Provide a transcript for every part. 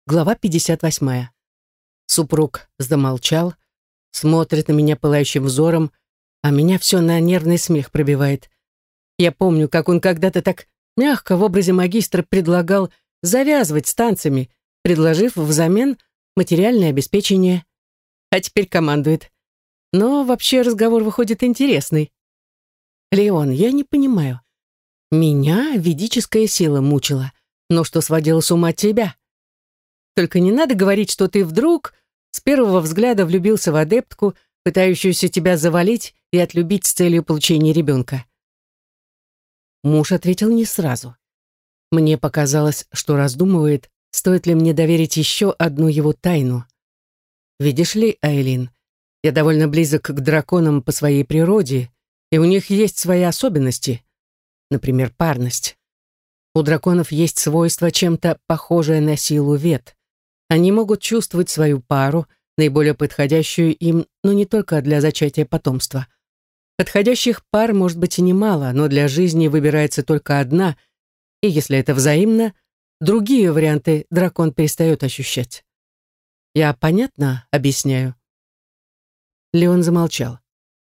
Глава 58. Супруг замолчал, смотрит на меня пылающим взором, а меня все на нервный смех пробивает. Я помню, как он когда-то так мягко в образе магистра предлагал завязывать с танцами, предложив взамен материальное обеспечение. А теперь командует. Но вообще разговор выходит интересный. «Леон, я не понимаю. Меня ведическая сила мучила, но что сводило с ума тебя? Только не надо говорить, что ты вдруг с первого взгляда влюбился в адептку, пытающуюся тебя завалить и отлюбить с целью получения ребенка». Муж ответил не сразу. Мне показалось, что раздумывает, стоит ли мне доверить еще одну его тайну. Видишь ли, Айлин, я довольно близок к драконам по своей природе, и у них есть свои особенности, например, парность. У драконов есть свойство чем-то похожее на силу вет. Они могут чувствовать свою пару, наиболее подходящую им, но не только для зачатия потомства. Подходящих пар может быть и немало, но для жизни выбирается только одна, и если это взаимно, другие варианты дракон перестает ощущать. Я понятно объясняю?» Леон замолчал.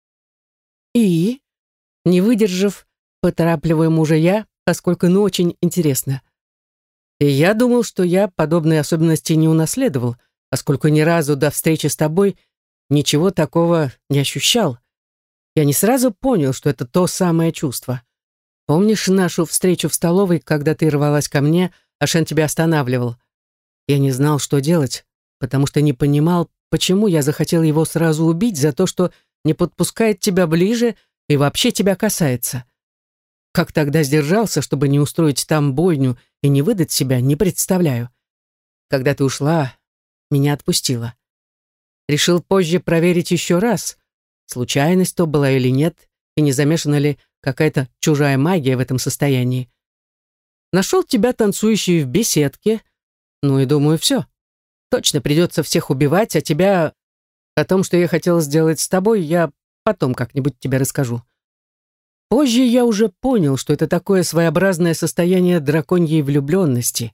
«И?» Не выдержав, поторапливаю мужа я, поскольку очень интересно. И я думал, что я подобные особенности не унаследовал, поскольку ни разу до встречи с тобой ничего такого не ощущал. Я не сразу понял, что это то самое чувство. Помнишь нашу встречу в столовой, когда ты рвалась ко мне, а Шен тебя останавливал? Я не знал, что делать, потому что не понимал, почему я захотел его сразу убить за то, что не подпускает тебя ближе и вообще тебя касается. Как тогда сдержался, чтобы не устроить там бойню и не выдать себя, не представляю. Когда ты ушла, меня отпустила. Решил позже проверить еще раз, случайность то была или нет, и не замешана ли какая-то чужая магия в этом состоянии. Нашел тебя танцующей в беседке, ну и думаю, все. Точно придется всех убивать, а тебя... О том, что я хотел сделать с тобой, я потом как-нибудь тебе расскажу. Позже я уже понял, что это такое своеобразное состояние драконьей влюбленности.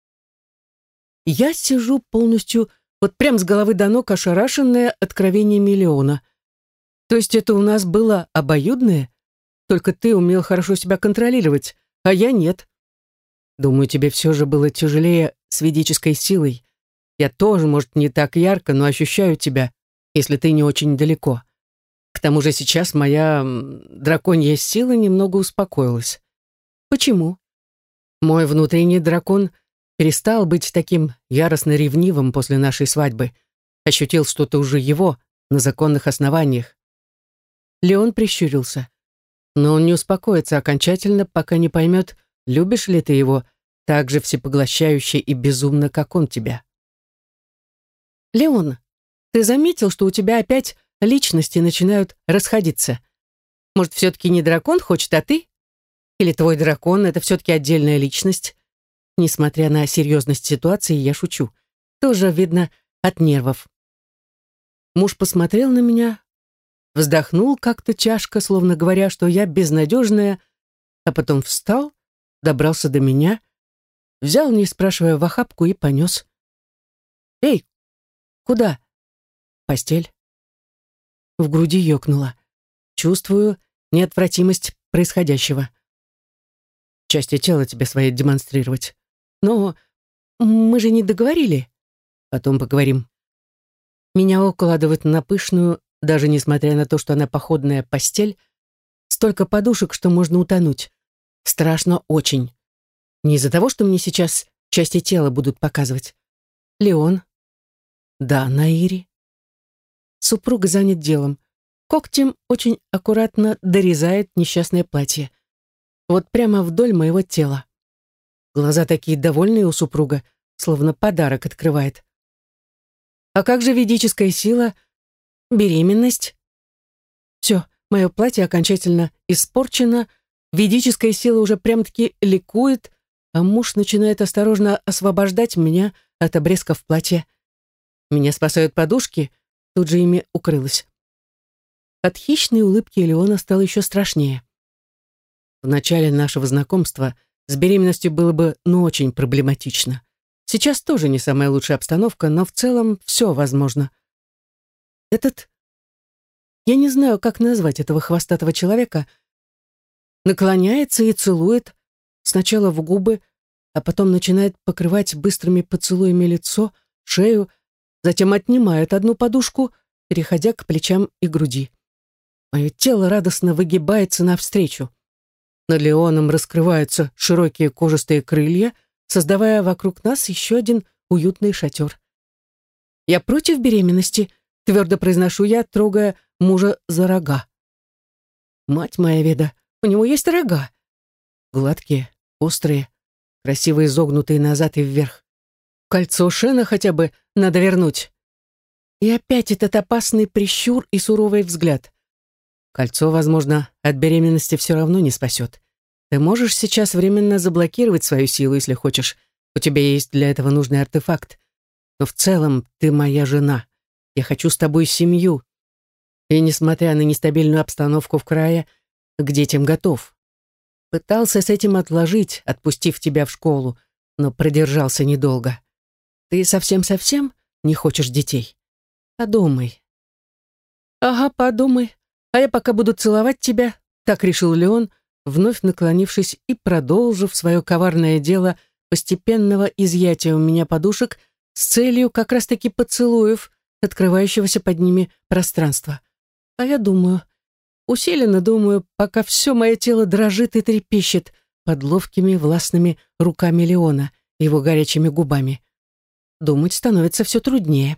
Я сижу полностью, вот прям с головы до ног, ошарашенная откровениями Леона. То есть это у нас было обоюдное? Только ты умел хорошо себя контролировать, а я нет. Думаю, тебе все же было тяжелее с ведической силой. Я тоже, может, не так ярко, но ощущаю тебя, если ты не очень далеко. К тому же сейчас моя драконья сила немного успокоилась. Почему? Мой внутренний дракон перестал быть таким яростно ревнивым после нашей свадьбы. Ощутил что-то уже его, на законных основаниях. Леон прищурился. Но он не успокоится окончательно, пока не поймет, любишь ли ты его так же всепоглощающе и безумно, как он тебя. «Леон, ты заметил, что у тебя опять личности начинают расходиться? Может, все-таки не дракон хочет, а ты? Или твой дракон — это все-таки отдельная личность?» Несмотря на серьезность ситуации, я шучу. Тоже, видно, от нервов. Муж посмотрел на меня, вздохнул как-то тяжко, словно говоря, что я безнадежная, а потом встал, добрался до меня, взял, не спрашивая, в охапку и понес. «Эй, куда?» «Постель». В груди ёкнуло. Чувствую неотвратимость происходящего. «Части тела тебе свои демонстрировать. Но мы же не договорили. Потом поговорим». Меня укладывают на пышную, даже несмотря на то, что она походная постель, столько подушек, что можно утонуть. Страшно очень. Не из-за того, что мне сейчас части тела будут показывать. Леон. Да, Наири. Супруг занят делом. Когтем очень аккуратно дорезает несчастное платье. Вот прямо вдоль моего тела. Глаза такие довольные у супруга, словно подарок открывает. А как же ведическая сила? Беременность? Все, мое платье окончательно испорчено, ведическая сила уже прям-таки ликует, а муж начинает осторожно освобождать меня от обрезков платья. Меня спасают подушки, тут же ими укрылась. От хищной улыбки Леона стало еще страшнее. В начале нашего знакомства с беременностью было бы, очень проблематично. Сейчас тоже не самая лучшая обстановка, но в целом все возможно. Я не знаю, как назвать этого хвостатого человека, наклоняется и целует, сначала в губы, а потом начинает покрывать быстрыми поцелуями лицо, шею, затем отнимает одну подушку, переходя к плечам и груди. Мое тело радостно выгибается навстречу. Над Леоном раскрываются широкие кожистые крылья, создавая вокруг нас еще один уютный шатер. «Я против беременности», — твердо произношу я, трогая мужа за рога. «Мать моя, Веда, у него есть рога. Гладкие, острые, красиво изогнутые назад и вверх. Кольцо Шена хотя бы надо вернуть». И опять этот опасный прищур и суровый взгляд. Кольцо, возможно, от беременности все равно не спасет. Ты можешь сейчас временно заблокировать свою силу, если хочешь. У тебя есть для этого нужный артефакт. Но в целом ты моя жена. Я хочу с тобой семью. И, несмотря на нестабильную обстановку в крае, к детям готов. Пытался с этим отложить, отпустив тебя в школу, но продержался недолго. Ты совсем-совсем не хочешь детей? Подумай. Ага, подумай. А я пока буду целовать тебя, так решил Леон, вновь наклонившись и продолжив свое коварное дело постепенного изъятия у меня подушек с целью как раз-таки поцелуев, открывающегося под ними пространства. А я думаю, усиленно думаю, пока все мое тело дрожит и трепещет под ловкими властными руками Леона, его горячими губами. Думать становится все труднее.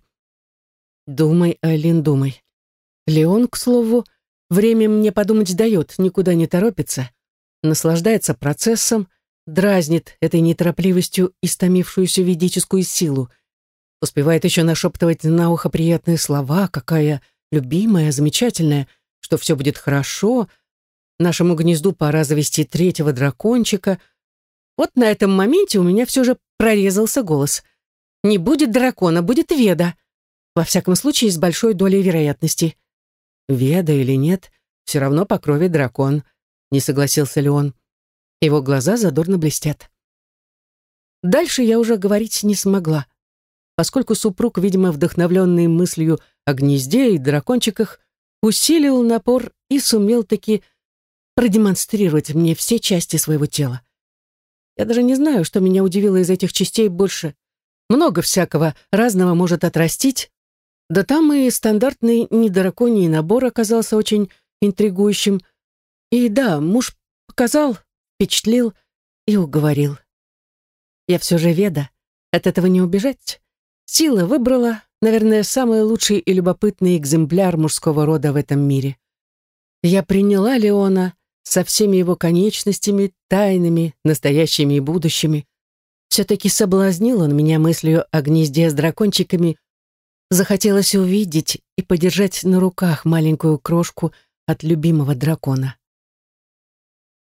Думай, Айлин, думай. Леон, к слову, время мне подумать дает, никуда не торопится, наслаждается процессом, дразнит этой неторопливостью истомившуюся ведическую силу, успевает еще нашептывать на ухо приятные слова, какая любимая, замечательная, что все будет хорошо, нашему гнезду пора завести третьего дракончика. Вот на этом моменте у меня все же прорезался голос. Не будет дракона, будет Веда. Во всяком случае, с большой долей вероятности. Веда или нет, все равно по крови дракон, не согласился Леон. Его глаза задорно блестят. Дальше я уже говорить не смогла, поскольку супруг, видимо, вдохновленный мыслью о гнезде и дракончиках, усилил напор и сумел таки продемонстрировать мне все части своего тела. Я даже не знаю, что меня удивило из этих частей больше. Много всякого разного может отрастить, да там и стандартный недраконий набор оказался очень интригующим. И да, муж показал, впечатлил и уговорил. Я все же Веда, от этого не убежать. Сила выбрала, наверное, самый лучший и любопытный экземпляр мужского рода в этом мире. Я приняла Леона со всеми его конечностями, тайными, настоящими и будущими. Все-таки соблазнил он меня мыслью о гнезде с дракончиками. Захотелось увидеть и подержать на руках маленькую крошку от любимого дракона.